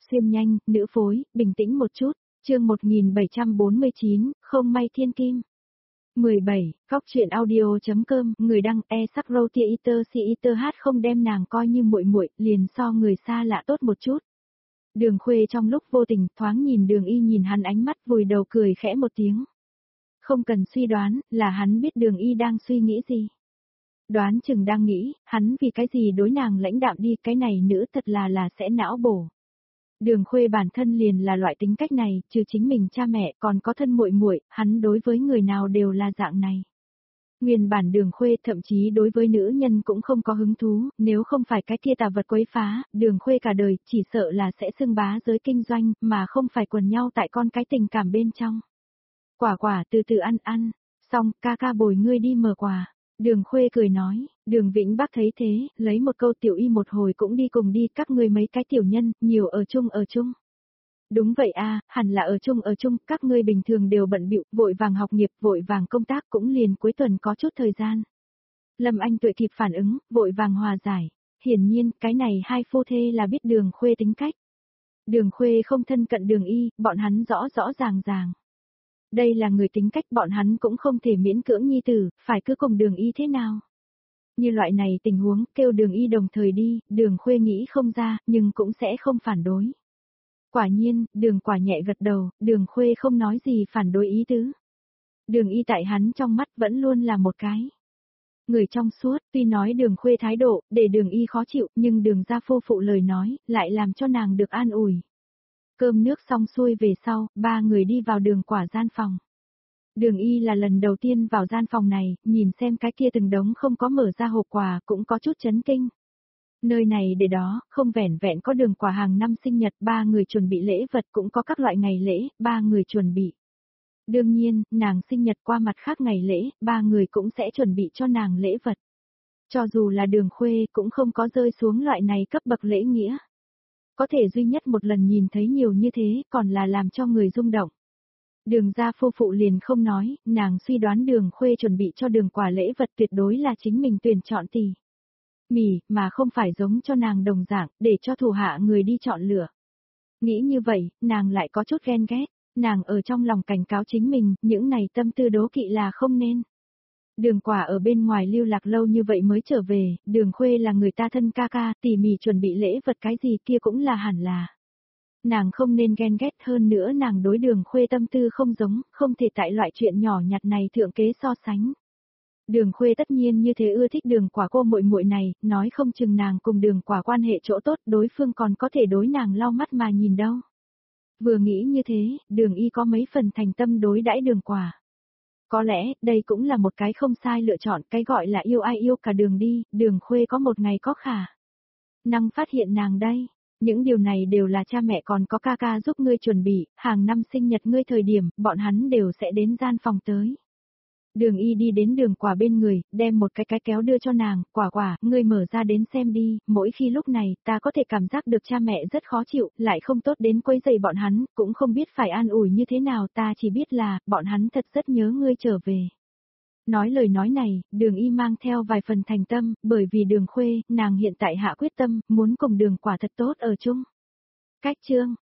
Xuyên nhanh, nữ phối, bình tĩnh một chút, chương 1749, không may thiên kim. 17, Phóc truyện audio.com, người đăng sắc râu tia iter si iter hát không đem nàng coi như muội muội, liền so người xa lạ tốt một chút. Đường Khuê trong lúc vô tình thoáng nhìn Đường Y nhìn hắn ánh mắt vùi đầu cười khẽ một tiếng. Không cần suy đoán, là hắn biết Đường Y đang suy nghĩ gì. Đoán chừng đang nghĩ, hắn vì cái gì đối nàng lãnh đạm đi, cái này nữ thật là sẽ não bổ. Đường Khuê bản thân liền là loại tính cách này, trừ chính mình cha mẹ còn có thân muội muội, hắn đối với người nào đều là dạng này. Nguyên bản Đường Khuê thậm chí đối với nữ nhân cũng không có hứng thú, nếu không phải cái kia tà vật quấy phá, Đường Khuê cả đời chỉ sợ là sẽ xưng bá giới kinh doanh, mà không phải quần nhau tại con cái tình cảm bên trong. Quả từ từ ăn, xong ca ca bồi ngươi đi mở quà. Đường Khuê cười nói, Đường Vĩnh Bắc thấy thế, lấy một câu Tiểu Y một hồi cũng đi cùng đi, các ngươi mấy cái tiểu nhân, nhiều ở chung. Đúng vậy a, hẳn là ở chung, các ngươi bình thường đều bận bịu, vội vàng học nghiệp, vội vàng công tác cũng liền cuối tuần có chút thời gian. Lâm Anh Tuệ kịp phản ứng, vội vàng hòa giải, hiển nhiên, cái này hai phu thê là biết Đường Khuê tính cách. Đường Khuê không thân cận Đường Y, bọn hắn rõ ràng. Đây là người tính cách bọn hắn cũng không thể miễn cưỡng nhi tử, phải cứ cùng Đường Y thế nào. Như loại này tình huống, kêu Đường Y đồng thời đi, Đường Khuê nghĩ không ra, nhưng cũng sẽ không phản đối. Quả nhiên, Đường Quả nhẹ gật đầu, Đường Khuê không nói gì phản đối ý tứ. Đường Y tại hắn trong mắt vẫn luôn là một cái người trong suốt, tuy nói Đường Khuê thái độ, để Đường Y khó chịu, nhưng Đường gia phu phụ lời nói, lại làm cho nàng được an ủi. Cơm nước xong xuôi về sau, ba người đi vào Đường Quả gian phòng. Đường Y là lần đầu tiên vào gian phòng này, nhìn xem cái kia từng đống không có mở ra hộp quà cũng có chút chấn kinh. Nơi này để đó, không vẻn vẹn có Đường Quả hàng năm sinh nhật, ba người chuẩn bị lễ vật cũng có các loại ngày lễ, ba người chuẩn bị. Đương nhiên, nàng sinh nhật qua mặt khác ngày lễ, ba người cũng sẽ chuẩn bị cho nàng lễ vật. Cho dù là Đường Khuê cũng không có rơi xuống loại này cấp bậc lễ nghĩa. Có thể duy nhất một lần nhìn thấy nhiều như thế, còn là làm cho người rung động. Đường gia phu phụ liền không nói, nàng suy đoán Đường Khuê chuẩn bị cho Đường Quả lễ vật tuyệt đối là chính mình tuyển chọn tỉ mỉ, mà không phải giống cho nàng đồng dạng, để cho thủ hạ người đi chọn lựa. Nghĩ như vậy, nàng lại có chút ghen ghét, nàng ở trong lòng cảnh cáo chính mình, những này tâm tư đố kỵ là không nên. Đường Quả ở bên ngoài lưu lạc lâu như vậy mới trở về, Đường Khuê là người ta thân ca ca, tỉ mỉ chuẩn bị lễ vật cái gì kia cũng là hẳn là. Nàng không nên ghen ghét, hơn nữa nàng đối Đường Khuê tâm tư không giống, không thể tại loại chuyện nhỏ nhặt này thượng kế so sánh. Đường Khuê tất nhiên như thế ưa thích Đường Quả cô muội muội này, nói không chừng nàng cùng Đường Quả quan hệ chỗ tốt, đối phương còn có thể đối nàng lau mắt mà nhìn đâu. Vừa nghĩ như thế, Đường Y có mấy phần thành tâm đối đãi Đường Quả. Có lẽ, đây cũng là một cái không sai lựa chọn, cái gọi là yêu ai yêu cả đường đi, Đường Khuê có một ngày có khả năng phát hiện nàng đây. Những điều này đều là cha mẹ còn có ca ca giúp ngươi chuẩn bị, hàng năm sinh nhật ngươi thời điểm, bọn hắn đều sẽ đến gian phòng tới. Đường Y đi đến Đường Quả bên người, đem một cái kéo đưa cho nàng, Quả, ngươi mở ra đến xem đi, mỗi khi lúc này, ta có thể cảm giác được cha mẹ rất khó chịu, lại không tốt đến quấy rầy bọn hắn, cũng không biết phải an ủi như thế nào, ta chỉ biết là, bọn hắn thật rất nhớ ngươi trở về. Nói lời nói này, Đường Y mang theo vài phần thành tâm, bởi vì Đường Khuê, nàng hiện tại hạ quyết tâm, muốn cùng Đường Quả thật tốt ở chung. Cách chương